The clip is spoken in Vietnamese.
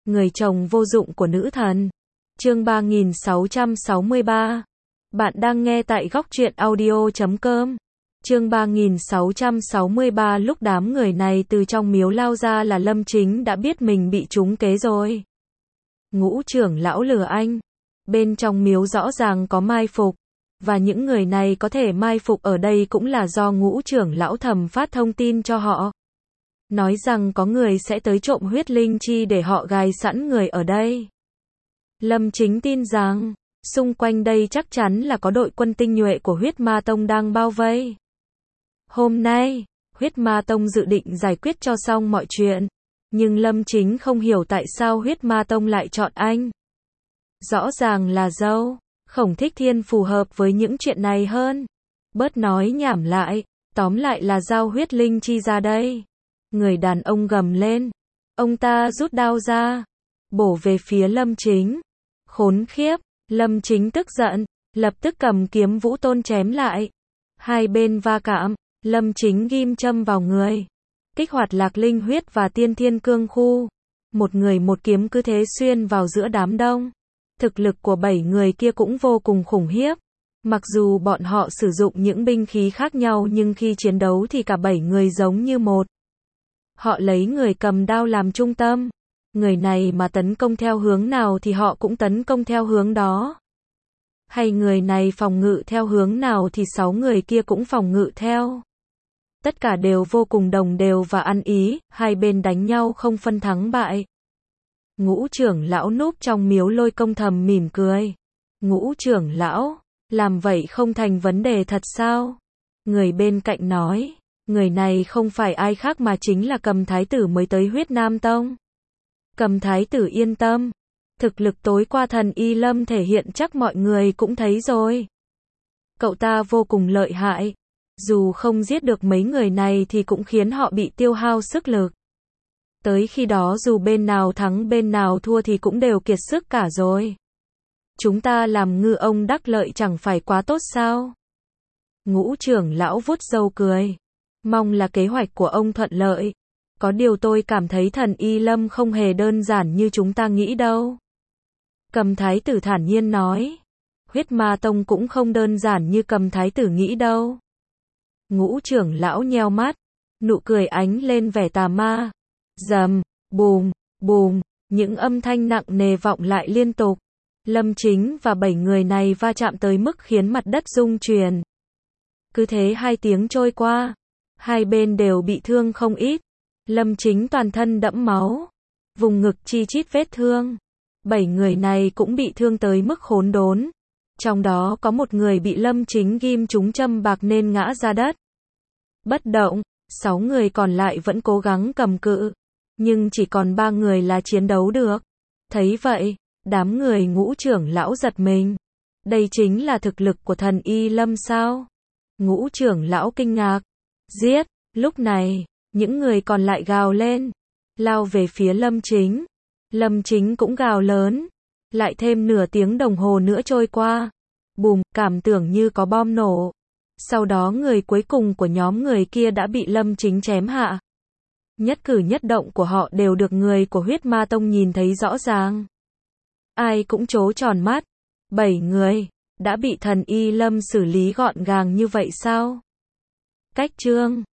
người chồng vô dụng của nữ thần. Chương 3663. Bạn đang nghe tại góc truyện audio.com. Chương 3663. Lúc đám người này từ trong miếu lao ra là Lâm Chính đã biết mình bị trúng kế rồi. Ngũ trưởng lão lừa anh. Bên trong miếu rõ ràng có mai phục. Và những người này có thể mai phục ở đây cũng là do ngũ trưởng lão thầm phát thông tin cho họ. Nói rằng có người sẽ tới trộm huyết linh chi để họ gài sẵn người ở đây. Lâm Chính tin rằng, xung quanh đây chắc chắn là có đội quân tinh nhuệ của huyết ma tông đang bao vây. Hôm nay, huyết ma tông dự định giải quyết cho xong mọi chuyện. Nhưng Lâm Chính không hiểu tại sao huyết ma tông lại chọn anh. Rõ ràng là dâu, Khổng Thích Thiên phù hợp với những chuyện này hơn. Bớt nói nhảm lại, tóm lại là giao huyết linh chi ra đây. Người đàn ông gầm lên. Ông ta rút đao ra, bổ về phía Lâm Chính. Khốn khiếp, Lâm Chính tức giận, lập tức cầm kiếm vũ tôn chém lại. Hai bên va chạm, Lâm Chính ghim châm vào người. Kích hoạt lạc linh huyết và tiên thiên cương khu. Một người một kiếm cứ thế xuyên vào giữa đám đông. Thực lực của 7 người kia cũng vô cùng khủng khiếp. Mặc dù bọn họ sử dụng những binh khí khác nhau nhưng khi chiến đấu thì cả 7 người giống như một. Họ lấy người cầm đao làm trung tâm. Người này mà tấn công theo hướng nào thì họ cũng tấn công theo hướng đó. Hay người này phòng ngự theo hướng nào thì 6 người kia cũng phòng ngự theo. Tất cả đều vô cùng đồng đều và ăn ý, hai bên đánh nhau không phân thắng bại. Ngũ trưởng lão núp trong miếu lôi công thầm mỉm cười. Ngũ trưởng lão, làm vậy không thành vấn đề thật sao? Người bên cạnh nói, người này không phải ai khác mà chính là Cầm Thái Tử mới tới huyết Nam Tông. Cầm Thái Tử yên tâm. Thực lực tối qua thần Y Lâm thể hiện chắc mọi người cũng thấy rồi. Cậu ta vô cùng lợi hại. Dù không giết được mấy người này thì cũng khiến họ bị tiêu hao sức lực. Tới khi đó dù bên nào thắng bên nào thua thì cũng đều kiệt sức cả rồi. Chúng ta làm ngư ông đắc lợi chẳng phải quá tốt sao? Ngũ trưởng lão vuốt râu cười. Mong là kế hoạch của ông thuận lợi. Có điều tôi cảm thấy thần Y Lâm không hề đơn giản như chúng ta nghĩ đâu. Cầm Thái Tử thản nhiên nói. Huyết Ma Tông cũng không đơn giản như Cầm Thái Tử nghĩ đâu. Ngũ trưởng lão nheo mắt. Nụ cười ánh lên vẻ tà ma. Rầm, bùm, bùm. Những âm thanh nặng nề vọng lại liên tục. Lâm Chính và 7 người này va chạm tới mức khiến mặt đất rung chuyển. Cứ thế 2 tiếng trôi qua. Hai bên đều bị thương không ít. Lâm Chính toàn thân đẫm máu. Vùng ngực chi chít vết thương. 7 người này cũng bị thương tới mức khốn đốn. Trong đó có một người bị Lâm Chính ghim trúng châm bạc nên ngã ra đất. Bất động, 6 người còn lại vẫn cố gắng cầm cự. Nhưng chỉ còn 3 người là chiến đấu được. Thấy vậy, đám người ngũ trưởng lão giật mình. Đây chính là thực lực của thần Y Lâm sao? Ngũ trưởng lão kinh ngạc. Giết! Lúc này, những người còn lại gào lên. Lao về phía Lâm Chính. Lâm Chính cũng gào lớn. Lại thêm nửa tiếng đồng hồ nữa trôi qua. Bùm, cảm tưởng như có bom nổ. Sau đó người cuối cùng của nhóm người kia đã bị Lâm Chính chém hạ. Nhất cử nhất động của họ đều được người của huyết ma tông nhìn thấy rõ ràng. Ai cũng trố tròn mắt. 7 người, đã bị thần Y Lâm xử lý gọn gàng như vậy sao? Cách chương